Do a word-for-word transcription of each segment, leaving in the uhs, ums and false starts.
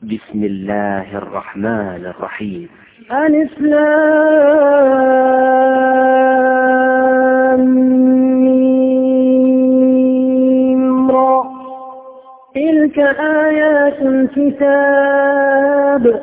بسم الله الرحمن الرحيم. ألف لام ميم را. تلك آيات الكتاب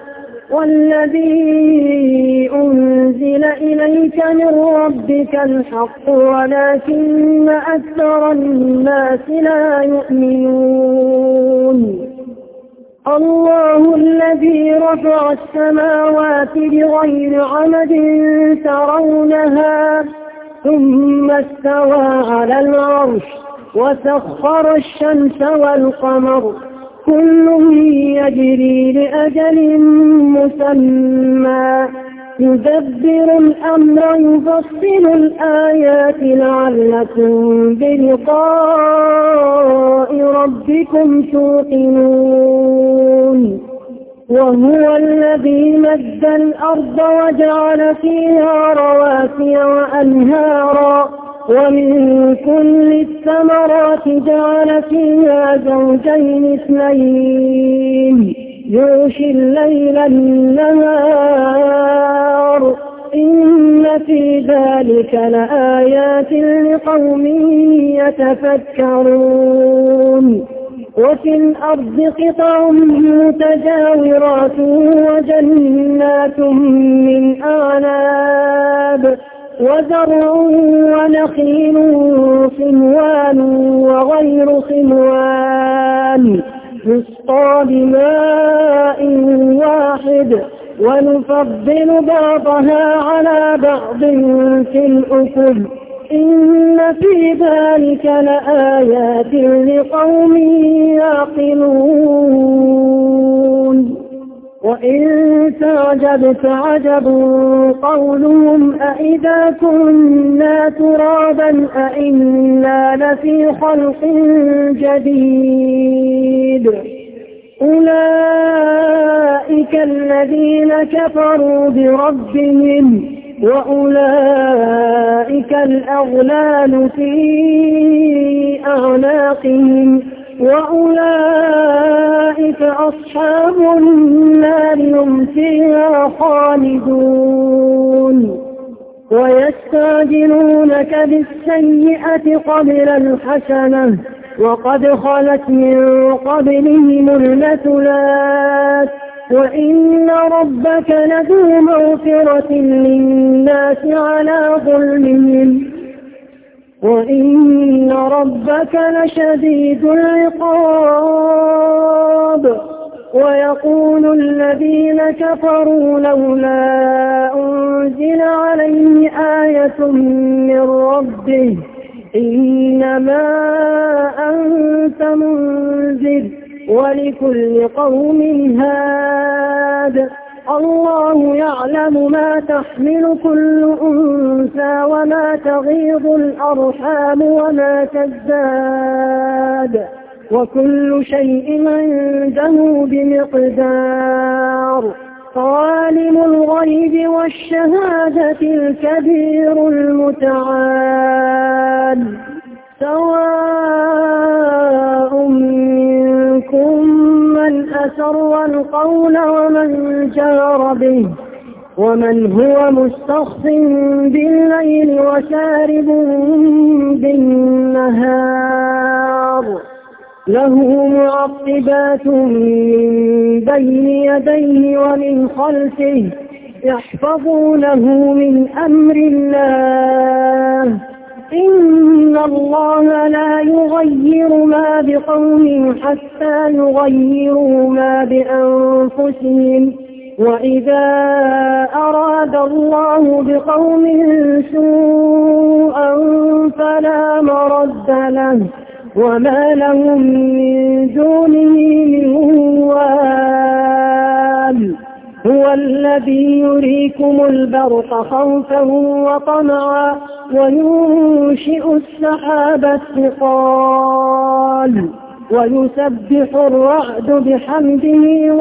والذي أنزل إليك من ربك الحق ولكن أكثر الناس لا يؤمنون. الله الذي رفع السماوات بغير عمد ترونها ثم استوى على العرش وسخر الشمس والقمر كل يجري لأجل مسمى يدبر الأمر يفصل الآيات لعلكم بلقاء ربكم توقنون. وهو الذي مد الأرض وجعل فيها رواسي وأنهارا ومن كل الثمرات جعل فيها زوجين اثنين يغشي الليل النهار إن في ذلك لآيات لقوم يتفكرون. وفي الأرض قطع متجاورات وجنات من أعناب وزرع ونخيل صنوان وغير صنوان يسقى بماء واحد ونفضل بعضها على بعض في الأكل إن في ذلك لآيات لقوم يعقلون. وإن تعجب فعجب قولهم أإذا كنا ترابا أإنا لفي خلق جديد أولئك الذين كفروا بربهم وأولئك الأغلال في أعناقهم وأولئك أصحاب النار هم فيها خالدون. ويستعجلونك بالسيئة قبل الحسنة وقد خلت من قبلهم المثلات وإن ربك لذو مغفرة للناس على ظلمهم وإن ربك لشديد العقاب. ويقول الذين كفروا لولا أنزل عليه آية من ربه إنما أنت منذر ولكل قوم هاد الله يعلم ما تحمل كل أنثى وما تغيض الأرحام وما تزداد وكل شيء عنده بمقدار. عالم الغيب والشهادة الكبير المتعال سواء منكم من أسر القول ومن جهر به ومن هو مستخف بالليل وسارب بالنهار له معقبات من بين يديه ومن خلفه يحفظونه من أمر الله إن الله لا يغير ما بقوم حتى يغيروا ما بأنفسهم وإذا أراد الله بقوم سوءا فلا مرد له وما لهم من دونه من وال. هو الذي يريكم البرق خوفا وطمعا وينشئ السحاب الثقال ويسبح الرعد بحمده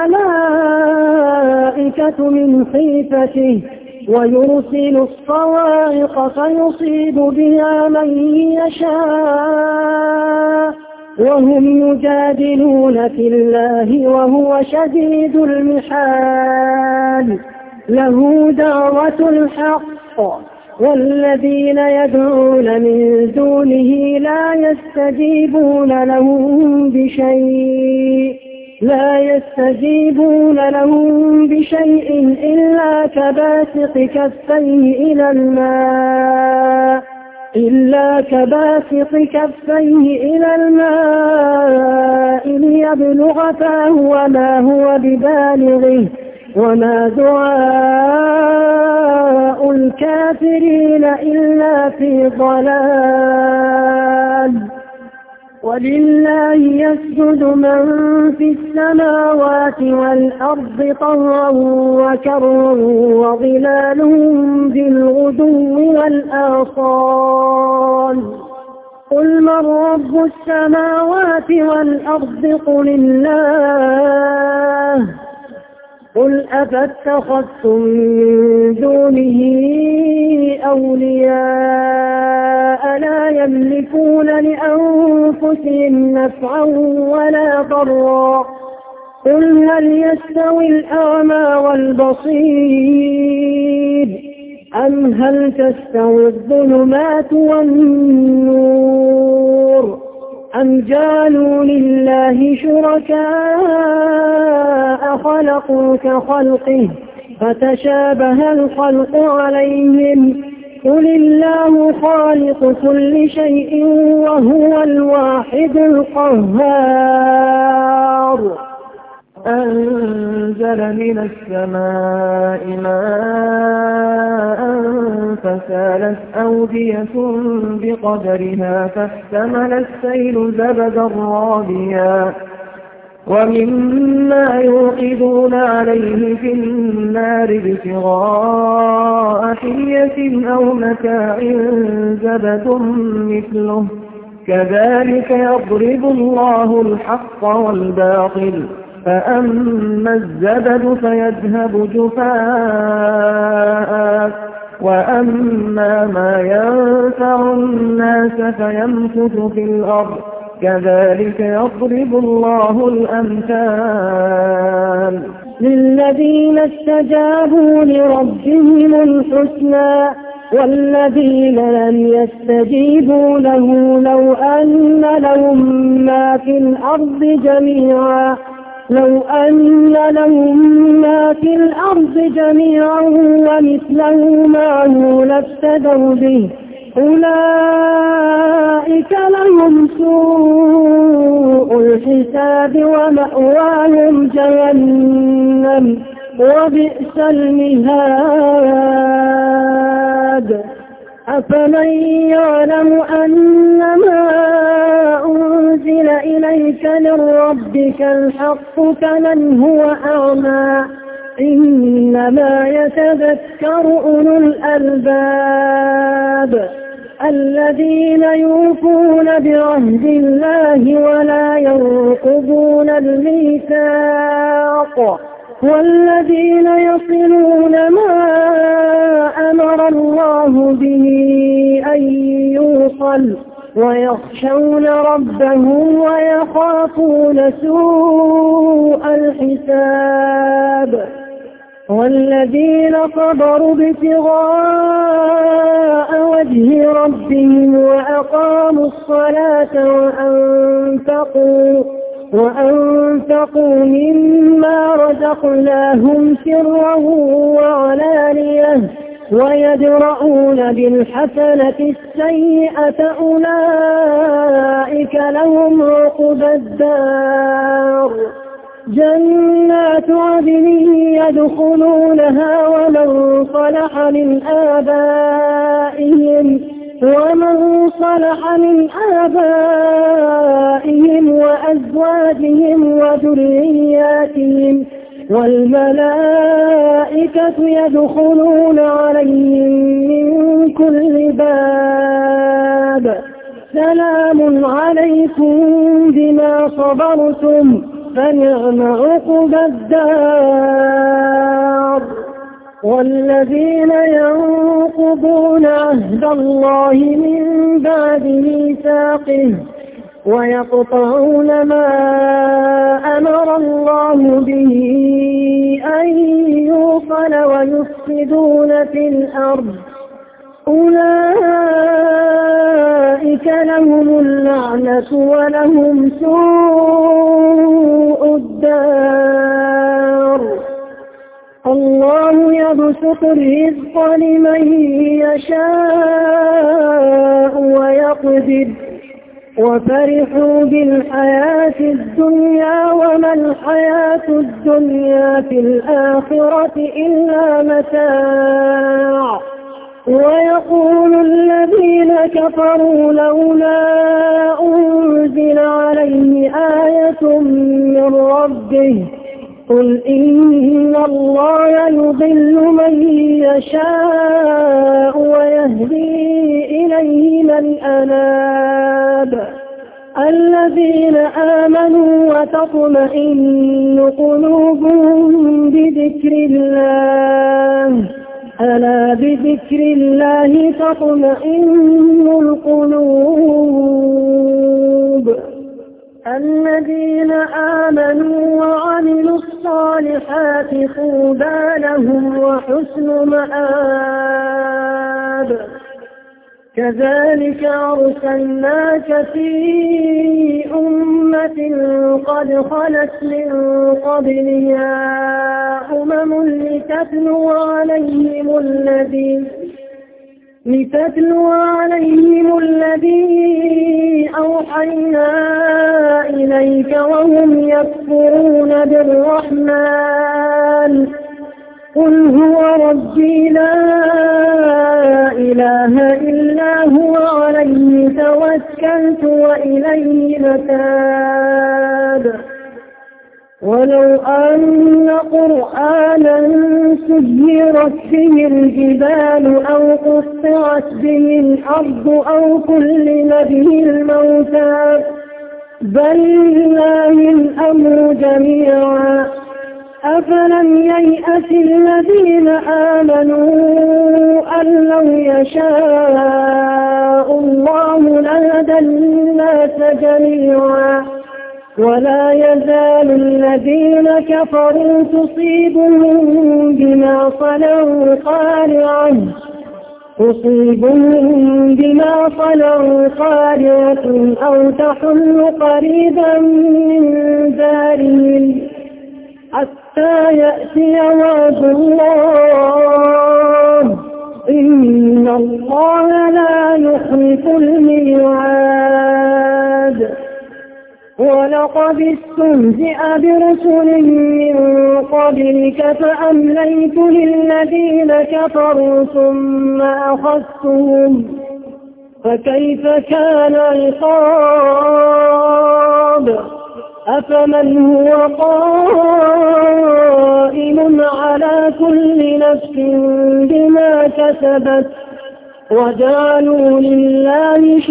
والملائكة من خيفته ويرسل الصواعق فيصيب بها من يشاء وهم يجادلون في الله وهو شديد المحال له دعوة الحق والذين يدعون من دونه لا يستجيبون لهم بشيء لا يستجيبون لهم بشيء إلا كباسط كفيه إلى الماء إلا كباسط كفيه إلى الماء ليبلغ فاه وما هو ببالغه وما دعاء الكافرين إلا في ضلال ولله يسجد من في السماوات والأرض طوعا وكرها وظلالهم بالغدو والآصال قل من رب السماوات والأرض قل الله قل أفاتخذتم من دونه أولياء لا يملكون لأنفسهم نفعا ولا ضرا قل هل يستوي الأعمى والبصير أم هل تستوي الظلمات والنور أم جعلوا لله شركاء خلقوا كخلقه فتشابه الخلق عليهم قل الله خالق كل شيء وهو الواحد القهار أنزل من السماء ماء فسالت أودية بقدرها فاحتمل السيل زبدا رابيا ومما يوقدون عليه في النار ابتغاء حلية أو متاع زبد مثله كذلك يضرب الله الحق والباطل فأما الزبد فيذهب جفاء وأما ما ينفع الناس فيمكث في الأرض كذلك يضرب الله الأمثال للذين استجابوا لربهم الحسنى والذين لم يستجيبوا له لو أن لهم ما في الأرض جميعا لو أن لهم ما في الأرض جميعا ومثله معه لافتدوا به أولئك لهم سوء الحساب ومأواهم جهنم وبئس المهاد أفمن يعلم أنما أنزل إليك من ربك الحق كمن هو أعمى إنما يتذكر أولو الألباب الذين يوفون بعهد الله ولا ينقضون الميثاق والذين يصلون ما أمر الله به أن يوصل ويخشون ربهم ويخافون سوء الحساب والذين صبروا ابتغاء وجه ربهم وأقاموا الصلاة وأنفقوا وأنفقوا مما رزقناهم سرا وعلانية ويدرؤون بالحسنة السيئة أولئك لهم عقبى الدار جنات عدن يدخلونها ومن صلح من آبائهم ومن صلح من آبائهم وأزواجهم وذرياتهم والملائكة يدخلون عليهم من كل باب سلام عليكم بما صبرتم فنعم عقبى الدار والذين ينقضون عهد الله من بعد ميثاقه ويقطعون ما أمر الله به أن يوصل ويفسدون في الأرض أولئك لهم اللعنة ولهم سوء الدار. الله يبسط الرزق لمن يشاء ويقدر وفرحوا بالحياة الدنيا وما الحياة الدنيا في الآخرة إلا متاع. ويقول الذين كفروا لولا أنزل عليه آية من ربه قل إن الله يضل من يشاء ويهدي إليه من أناب الذين آمنوا وتطمئن قلوبهم بذكر الله ألا بذكر الله تطمئن القلوب. الذين آمنوا وعملوا الصالحات طوبى لهم وحسن مآب. كذلك أرسلناك في أمة قد خلت من قبلها أمم لتتلو عليهم الذي لتتلو عليهم الذي أوحينا إليك وهم يكفرون بالرحمن قل هو ربي لا إله إلا هو عليه توكلت وإليه متاب. ولو أن قرآنا سيرت به الجبال أو قطعت به الأرض أو كلم به الموتى بل لله الأمر جميعا أفلم ييأس الذين آمنوا أن لو يشاء الله لهدى الناس جميعا ولا يزال الذين كفروا تصيبهم بما صنعوا قارعة تصيبهم بما صنعوا قارعة أو تحل قريبا من دارهم حتى يأتي وعد الله إن الله لا يخلف الميعاد. ولقد استهزئ برسل من قبلك فأمليت للذين كفروا ثم أخذتهم فكيف كان عقاب. أفمن هو قائم على كل نفس بما كسبت وجعلوا لله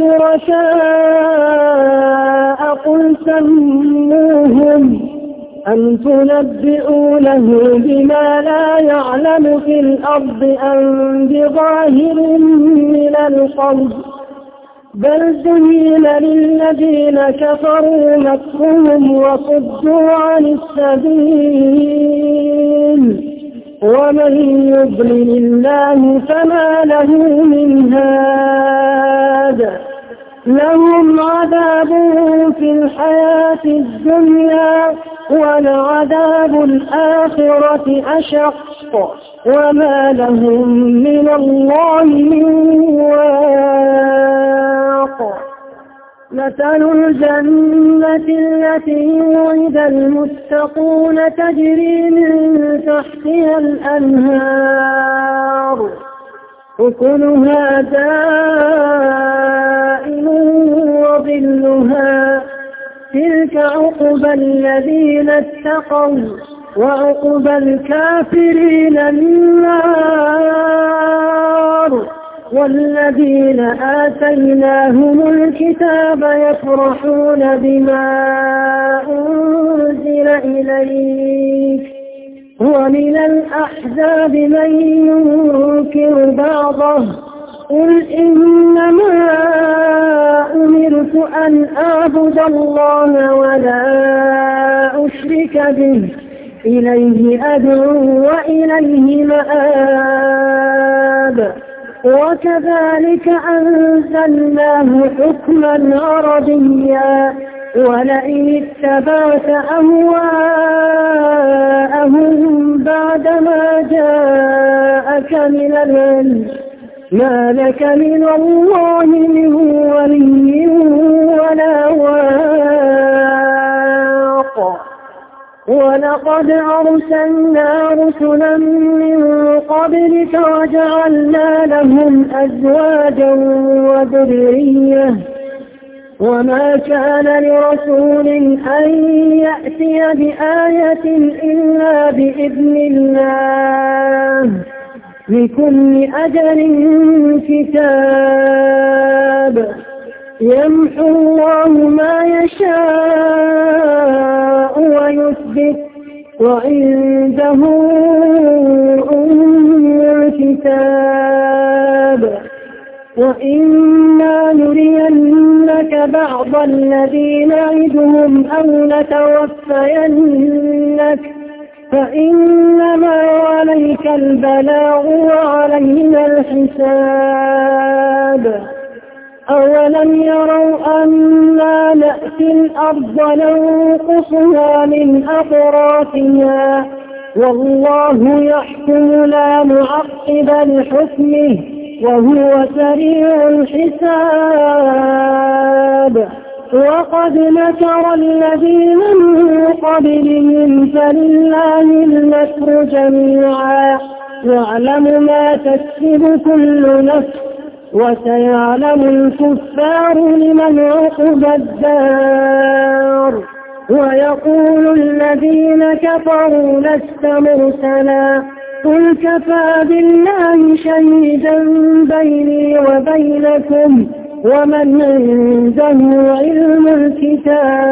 شركاء قل سموهم أم تنبئونه بما لا يعلم في الأرض أم بظاهر من القول بل زين للذين كفروا مكرهم وصدوا عن السبيل ومن يضلل الله فما له من هاد. لهم عذاب في الحياة الدنيا ولعذاب الآخرة أشق وما لهم من الله من واق. مثل الجنة التي وعد المتقون تجري من تحتها الأنهار أكلها دائم وظلها تلك عقبى الذين اتقوا وعقبى الكافرين النار. والذين آتيناهم الكتاب يفرحون بما أنزل إليك ومن الأحزاب من ينكر بعضه قل إنما أمرت أن أعبد الله ولا أشرك به إليه أدعو وإليه مآب وكذلك أنزلناه حكما عربيا ولئن اتبعت أهواءهم بعدما جاءك من العلم ما لك من الله من ولي ولا واق ولقد أرسلنا رسلا من قبلك وجعلنا لهم أزواجا وذرية وما كان لرسول أن يأتي بآية إلا بإذن الله لكل أجل كتاب يمحو الله ما يشاء ويثبت وعنده أم الكتاب وإما نرينك بعض الذي نعدهم أو نتوفينك فإنما عليك البلاغ وعلينا الحساب أولم يروا أنا نأتي الأرض ننقصها من أطرافها والله يحكم لا معقب لحكمه وهو سريع الحساب وقد مكر الذين من قبلهم فلله المكر جميعا يعلم ما تكسب كل نفس وسيعلم الكفار لمن عقب الدار ويقول الذين كفروا لست مرسلا قل كفى بالله شهيدا بيني وبينكم ومن عنده علم الكتاب